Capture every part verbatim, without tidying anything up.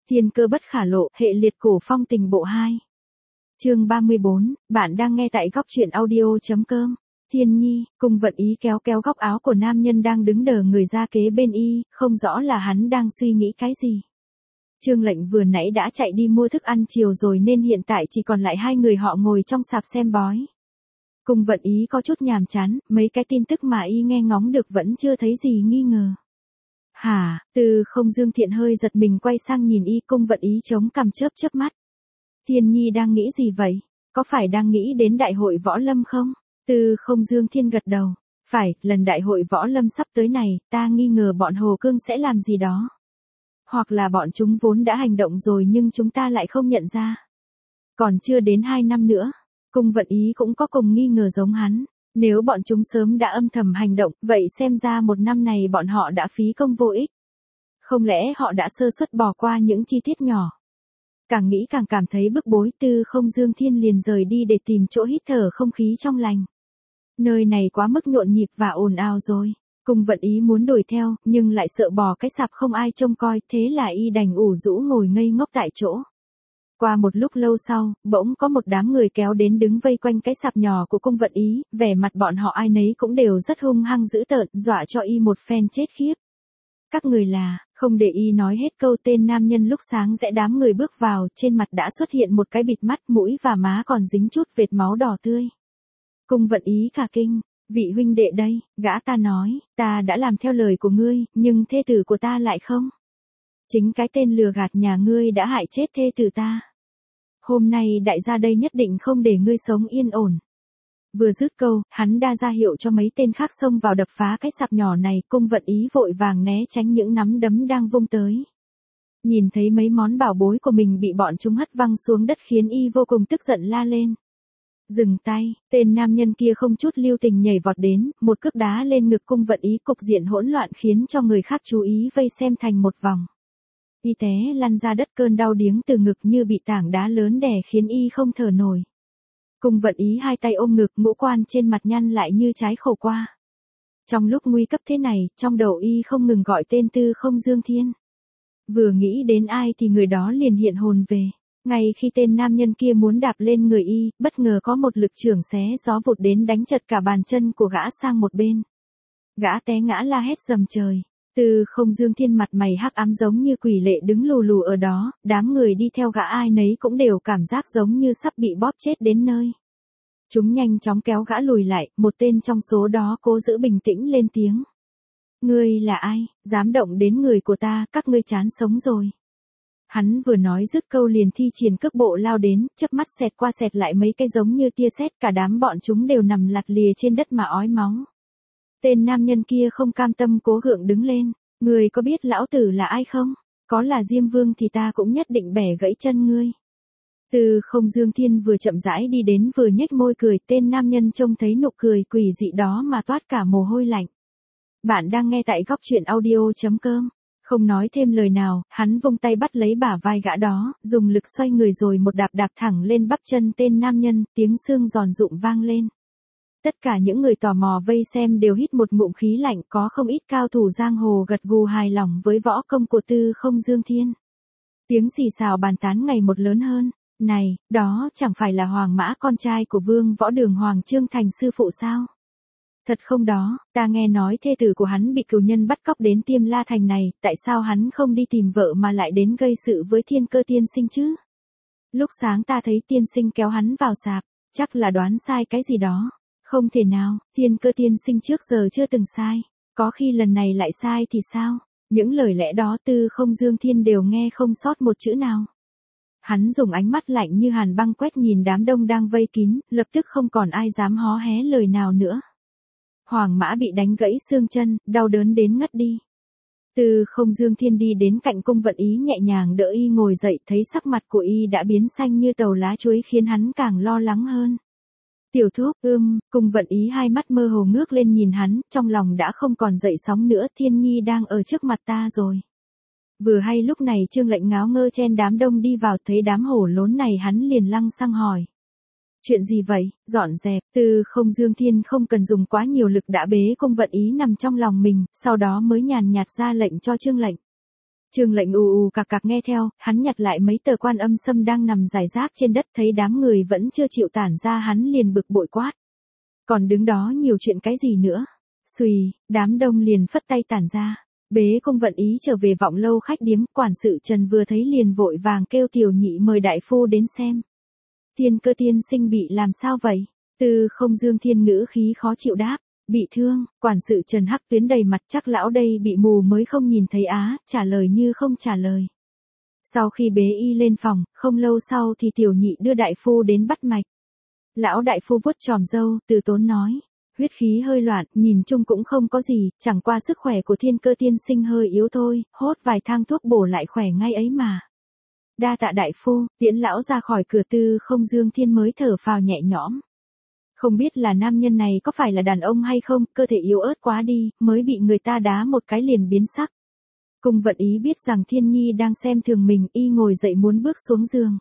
Thiên cơ bất khả lộ, hệ liệt cổ phong tình bộ hai. Chương ba mươi bốn, bạn đang nghe tại góc truyện audio.com. Thiên Nhi, Cung Vận Ý kéo kéo góc áo của nam nhân đang đứng đờ người ra kế bên y, không rõ là hắn đang suy nghĩ cái gì. Trương Lệnh vừa nãy đã chạy đi mua thức ăn chiều rồi nên hiện tại chỉ còn lại hai người họ ngồi trong sạp xem bói. Cung Vận Ý có chút nhàm chán, mấy cái tin tức mà y nghe ngóng được vẫn chưa thấy gì nghi ngờ. Hả, Từ Không Dương Thiện hơi giật mình quay sang nhìn y. Cung Vận Ý chống cằm chớp chớp mắt. Thiên Nhi đang nghĩ gì vậy? Có phải đang nghĩ đến đại hội võ lâm không? Từ Không Dương Thiên gật đầu. Phải, lần đại hội võ lâm sắp tới này, ta nghi ngờ bọn Hồ Cương sẽ làm gì đó. Hoặc là bọn chúng vốn đã hành động rồi nhưng chúng ta lại không nhận ra. Còn chưa đến hai năm nữa, Cung Vận Ý cũng có cùng nghi ngờ giống hắn. Nếu bọn chúng sớm đã âm thầm hành động, vậy xem ra một năm này bọn họ đã phí công vô ích. Không lẽ họ đã sơ suất bỏ qua những chi tiết nhỏ? Càng nghĩ càng cảm thấy bức bối. Từ Không Dương Thiên liền rời đi để tìm chỗ hít thở không khí trong lành. Nơi này quá mức nhộn nhịp và ồn ào rồi. Cung Vận Ý muốn đuổi theo, nhưng lại sợ bỏ cái sạp không ai trông coi, thế là y đành ủ rũ ngồi ngây ngốc tại chỗ. Qua một lúc lâu sau, bỗng có một đám người kéo đến đứng vây quanh cái sạp nhỏ của Cung Vận Ý, vẻ mặt bọn họ ai nấy cũng đều rất hung hăng dữ tợn, dọa cho y một phen chết khiếp. Các người là, không để y nói hết câu tên nam nhân lúc sáng rẽ đám người bước vào, trên mặt đã xuất hiện một cái bịt mắt, mũi và má còn dính chút vệt máu đỏ tươi. Cung Vận Ý cả kinh, vị huynh đệ đây, gã ta nói, ta đã làm theo lời của ngươi, nhưng thê tử của ta lại không. Chính cái tên lừa gạt nhà ngươi đã hại chết thê tử ta. Hôm nay đại gia đây nhất định không để ngươi sống yên ổn. Vừa dứt câu, hắn đa ra hiệu cho mấy tên khác xông vào đập phá cái sạp nhỏ này. Cung Vận Ý vội vàng né tránh những nắm đấm đang vung tới. Nhìn thấy mấy món bảo bối của mình bị bọn chúng hất văng xuống đất khiến y vô cùng tức giận la lên. Dừng tay, tên nam nhân kia không chút lưu tình nhảy vọt đến, một cước đá lên ngực Cung Vận Ý, cục diện hỗn loạn khiến cho người khác chú ý vây xem thành một vòng. Y té lăn ra đất, cơn đau điếng từ ngực như bị tảng đá lớn đè khiến y không thở nổi. Cung Vận Ý hai tay ôm ngực, ngũ quan trên mặt nhăn lại như trái khổ qua. Trong lúc nguy cấp thế này, trong đầu y không ngừng gọi tên Từ Không Dương Thiên. Vừa nghĩ đến ai thì người đó liền hiện hồn về. Ngay khi tên nam nhân kia muốn đạp lên người y, bất ngờ có một lực chưởng xé gió vụt đến đánh chật cả bàn chân của gã sang một bên. Gã té ngã la hét rầm trời. Từ Không Dương Thiên mặt mày hắc ám giống như quỷ lệ đứng lù lù ở đó, đám người đi theo gã ai nấy cũng đều cảm giác giống như sắp bị bóp chết đến nơi. Chúng nhanh chóng kéo gã lùi lại, một tên trong số đó cố giữ bình tĩnh lên tiếng. Ngươi là ai, dám động đến người của ta, các ngươi chán sống rồi. Hắn vừa nói dứt câu liền thi triển cước bộ lao đến, chớp mắt xẹt qua xẹt lại mấy cái giống như tia sét, cả đám bọn chúng đều nằm lặt lìa trên đất mà ói máu. Tên nam nhân kia không cam tâm cố gượng đứng lên. Ngươi có biết lão tử là ai không? Có là Diêm Vương thì ta cũng nhất định bẻ gãy chân ngươi. Từ Không Dương Thiên vừa chậm rãi đi đến vừa nhếch môi cười. Tên nam nhân trông thấy nụ cười quỷ dị đó mà toát cả mồ hôi lạnh. Bạn đang nghe tại góc truyện audio.com. Không nói thêm lời nào, hắn vung tay bắt lấy bả vai gã đó, dùng lực xoay người rồi một đạp đạp thẳng lên bắp chân tên nam nhân, tiếng xương giòn rụm vang lên. Tất cả những người tò mò vây xem đều hít một ngụm khí lạnh, có không ít cao thủ giang hồ gật gù hài lòng với võ công của Từ Không Dương Thiên. Tiếng xì xào bàn tán ngày một lớn hơn. Này, đó chẳng phải là Hoàng Mã con trai của Vương Võ Đường Hoàng Trương Thành sư phụ sao? Thật không đó, ta nghe nói thê tử của hắn bị cừu nhân bắt cóc đến Tiêm La Thành này, tại sao hắn không đi tìm vợ mà lại đến gây sự với Thiên Cơ tiên sinh chứ? Lúc sáng ta thấy tiên sinh kéo hắn vào sạp, chắc là đoán sai cái gì đó. Không thể nào, Thiên Cơ tiên sinh trước giờ chưa từng sai, có khi lần này lại sai thì sao? Những lời lẽ đó Từ Không Dương Thiên đều nghe không sót một chữ nào. Hắn dùng ánh mắt lạnh như hàn băng quét nhìn đám đông đang vây kín, lập tức không còn ai dám hó hé lời nào nữa. Hoàng Mã bị đánh gãy xương chân, đau đớn đến ngất đi. Từ Không Dương Thiên đi đến cạnh Cung Vận Ý nhẹ nhàng đỡ y ngồi dậy, thấy sắc mặt của y đã biến xanh như tàu lá chuối khiến hắn càng lo lắng hơn. Tiểu thuốc, ưm, Cung Vận Ý hai mắt mơ hồ ngước lên nhìn hắn, trong lòng đã không còn dậy sóng nữa. Thiên Nhi đang ở trước mặt ta rồi. Vừa hay lúc này Trương Lệnh ngáo ngơ chen đám đông đi vào, thấy đám hổ lốn này hắn liền lăng xăng hỏi. Chuyện gì vậy, dọn dẹp. Từ Không Dương Thiên không cần dùng quá nhiều lực đã bế Cung Vận Ý nằm trong lòng mình, sau đó mới nhàn nhạt ra lệnh cho Trương Lệnh. Trương Lệnh ù ù cạc cạc nghe theo, hắn nhặt lại mấy tờ Quan Âm Sâm đang nằm rải rác trên đất, thấy đám người vẫn chưa chịu tản ra hắn liền bực bội quát. Còn đứng đó nhiều chuyện cái gì nữa? Xùy, đám đông liền phất tay tản ra. Bế Cung Vận Ý trở về Vọng Lâu khách điếm, quản sự Trần vừa thấy liền vội vàng kêu tiểu nhị mời đại phu đến xem. Thiên Cơ tiên sinh bị làm sao vậy? Tư Không Dương Thiên ngữ khí khó chịu đáp. Bị thương, quản sự Trần hắc tuyến đầy mặt, chắc lão đây bị mù mới không nhìn thấy á, trả lời như không trả lời. Sau khi bế y lên phòng, không lâu sau thì tiểu nhị đưa đại phu đến bắt mạch. Lão đại phu vuốt chòm râu, từ tốn nói. Huyết khí hơi loạn, nhìn chung cũng không có gì, chẳng qua sức khỏe của Thiên Cơ tiên sinh hơi yếu thôi, hốt vài thang thuốc bổ lại khỏe ngay ấy mà. Đa tạ đại phu, tiễn lão ra khỏi cửa. Tư Không Dương Thiên mới thở phào nhẹ nhõm. Không biết là nam nhân này có phải là đàn ông hay không, cơ thể yếu ớt quá đi, mới bị người ta đá một cái liền biến sắc. Cung Vận Ý biết rằng Thiên Nhi đang xem thường mình, y ngồi dậy muốn bước xuống giường.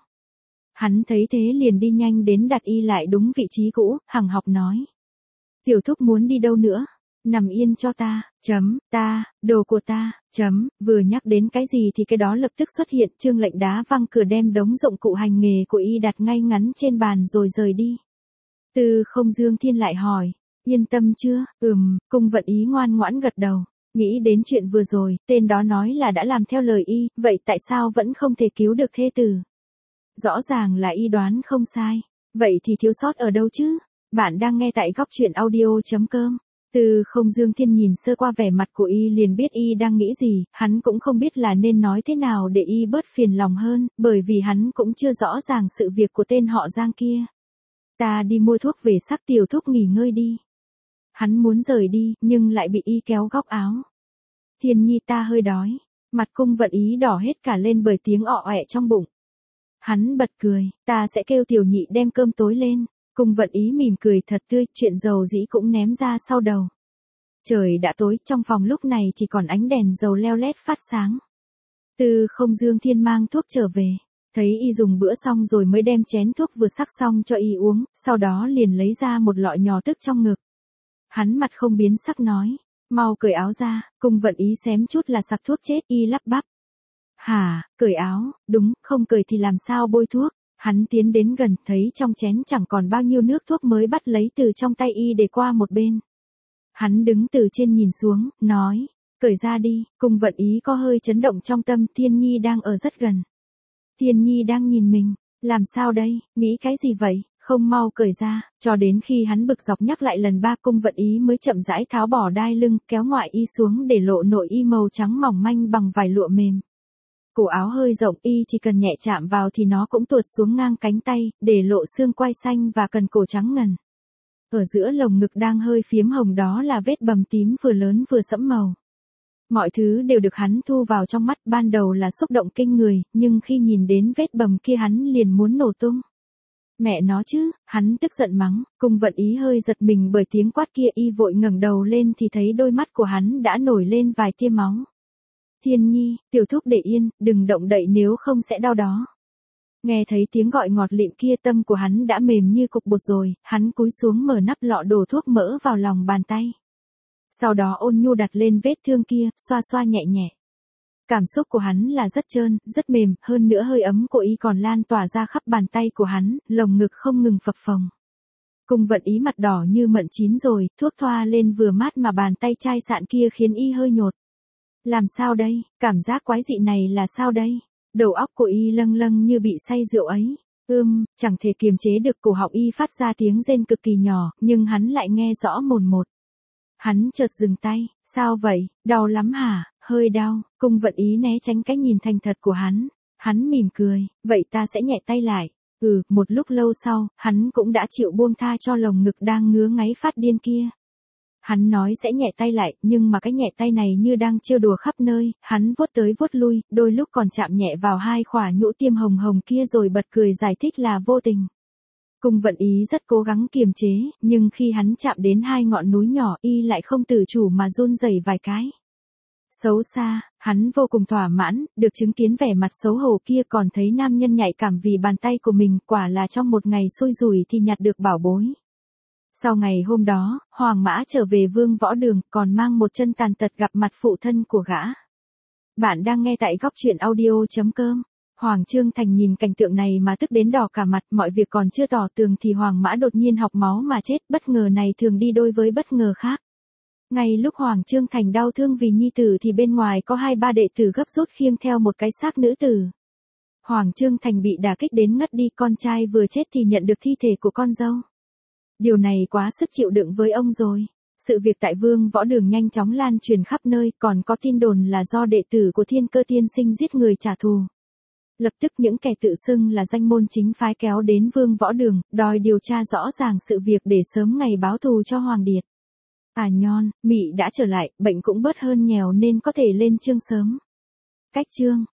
Hắn thấy thế liền đi nhanh đến đặt y lại đúng vị trí cũ, hằng học nói. Tiểu thúc muốn đi đâu nữa? Nằm yên cho ta, chấm, ta, đồ của ta, chấm, vừa nhắc đến cái gì thì cái đó lập tức xuất hiện. Trương Lệnh đá văng cửa đem đống dụng cụ hành nghề của y đặt ngay ngắn trên bàn rồi rời đi. Tư Không Dương Thiên lại hỏi, yên tâm chưa? Ừm, Cung Vận Ý ngoan ngoãn gật đầu, nghĩ đến chuyện vừa rồi, tên đó nói là đã làm theo lời y, vậy tại sao vẫn không thể cứu được thê tử? Rõ ràng là y đoán không sai, vậy thì thiếu sót ở đâu chứ? Bạn đang nghe tại góc truyện audio.com. Tư Không Dương Thiên nhìn sơ qua vẻ mặt của y liền biết y đang nghĩ gì, hắn cũng không biết là nên nói thế nào để y bớt phiền lòng hơn, bởi vì hắn cũng chưa rõ ràng sự việc của tên họ Giang kia. Ta đi mua thuốc về, sắc tiểu thúc nghỉ ngơi đi. Hắn muốn rời đi, nhưng lại bị y kéo góc áo. Thiên Nhi ta hơi đói. Mặt Cung Vận Ý đỏ hết cả lên bởi tiếng ọ ọe trong bụng. Hắn bật cười, ta sẽ kêu tiểu nhị đem cơm tối lên. Cung Vận Ý mỉm cười thật tươi, chuyện dầu dĩ cũng ném ra sau đầu. Trời đã tối, trong phòng lúc này chỉ còn ánh đèn dầu leo lét phát sáng. Tư Không Dương Thiên mang thuốc trở về. Thấy y dùng bữa xong rồi mới đem chén thuốc vừa sắc xong cho y uống, sau đó liền lấy ra một lọ nhỏ tức trong ngực. Hắn mặt không biến sắc nói, mau cởi áo ra. Cung Vận Ý xém chút là sặc thuốc chết, y lắp bắp. Hả, cởi áo, đúng, không cởi thì làm sao bôi thuốc. Hắn tiến đến gần, thấy trong chén chẳng còn bao nhiêu nước thuốc mới bắt lấy từ trong tay y để qua một bên. Hắn đứng từ trên nhìn xuống, nói, cởi ra đi. Cung Vận Ý có hơi chấn động trong tâm, Thiên Nhi đang ở rất gần. Thiên Nhi đang nhìn mình, làm sao đây, nghĩ cái gì vậy, không mau cởi ra. Cho đến khi hắn bực dọc nhắc lại lần ba, Cung Vận Ý mới chậm rãi tháo bỏ đai lưng, kéo ngoại y xuống để lộ nội y màu trắng mỏng manh bằng vải lụa mềm. Cổ áo hơi rộng, y chỉ cần nhẹ chạm vào thì nó cũng tuột xuống ngang cánh tay, để lộ xương quai xanh và cần cổ trắng ngần. Ở giữa lồng ngực đang hơi phiếm hồng đó là vết bầm tím vừa lớn vừa sẫm màu. Mọi thứ đều được hắn thu vào trong mắt, ban đầu là xúc động kinh người, nhưng khi nhìn đến vết bầm kia hắn liền muốn nổ tung. Mẹ nó chứ, hắn tức giận mắng. Cung Vận Ý hơi giật mình bởi tiếng quát kia, y vội ngẩng đầu lên thì thấy đôi mắt của hắn đã nổi lên vài tia máu. Thiên Nhi, tiểu thúc để yên, đừng động đậy nếu không sẽ đau đó. Nghe thấy tiếng gọi ngọt lịm kia, tâm của hắn đã mềm như cục bột rồi, hắn cúi xuống mở nắp lọ đổ thuốc mỡ vào lòng bàn tay. Sau đó ôn nhu đặt lên vết thương kia, xoa xoa nhẹ nhẹ. Cảm xúc của hắn là rất trơn, rất mềm, hơn nữa hơi ấm của y còn lan tỏa ra khắp bàn tay của hắn, lồng ngực không ngừng phập phồng. Cung Vận Ý mặt đỏ như mận chín rồi, thuốc thoa lên vừa mát mà bàn tay chai sạn kia khiến y hơi nhột. Làm sao đây, cảm giác quái dị này là sao đây? Đầu óc của y lâng lâng như bị say rượu ấy. Ưm, chẳng thể kiềm chế được, cổ họng y phát ra tiếng rên cực kỳ nhỏ, nhưng hắn lại nghe rõ mồn một. Hắn chợt dừng tay, sao vậy, đau lắm hả, hơi đau. Cung Vận Ý né tránh cái nhìn thành thật của hắn. Hắn mỉm cười, vậy ta sẽ nhẹ tay lại. Ừ, một lúc lâu sau, hắn cũng đã chịu buông tha cho lồng ngực đang ngứa ngáy phát điên kia. Hắn nói sẽ nhẹ tay lại, nhưng mà cái nhẹ tay này như đang trêu đùa khắp nơi, hắn vuốt tới vuốt lui, đôi lúc còn chạm nhẹ vào hai khỏa nhũ tiêm hồng hồng kia rồi bật cười giải thích là vô tình. Cung Vận Ý rất cố gắng kiềm chế, nhưng khi hắn chạm đến hai ngọn núi nhỏ, y lại không tự chủ mà run rẩy vài cái. Xấu xa, hắn vô cùng thỏa mãn, được chứng kiến vẻ mặt xấu hổ kia, còn thấy nam nhân nhạy cảm vì bàn tay của mình, quả là trong một ngày xui rủi thì nhặt được bảo bối. Sau ngày hôm đó, Hoàng Mã trở về Vương Võ Đường, còn mang một chân tàn tật gặp mặt phụ thân của gã. Bạn đang nghe tại góc truyện audio.com. Hoàng Chương Thành nhìn cảnh tượng này mà tức đến đỏ cả mặt, mọi việc còn chưa tỏ tường thì Hoàng Mã đột nhiên học máu mà chết, bất ngờ này thường đi đôi với bất ngờ khác. Ngay lúc Hoàng Chương Thành đau thương vì nhi tử thì bên ngoài có hai ba đệ tử gấp rút khiêng theo một cái xác nữ tử. Hoàng Chương Thành bị đả kích đến ngất đi, con trai vừa chết thì nhận được thi thể của con dâu. Điều này quá sức chịu đựng với ông rồi. Sự việc tại Vương Võ Đường nhanh chóng lan truyền khắp nơi, còn có tin đồn là do đệ tử của Thiên Cơ Tiên Sinh giết người trả thù. Lập tức những kẻ tự xưng là danh môn chính phái kéo đến Vương Võ Đường, đòi điều tra rõ ràng sự việc để sớm ngày báo thù cho Hoàng Điệt. À nhon, Mị đã trở lại, bệnh cũng bớt hơn nhèo nên có thể lên chương sớm. Cách chương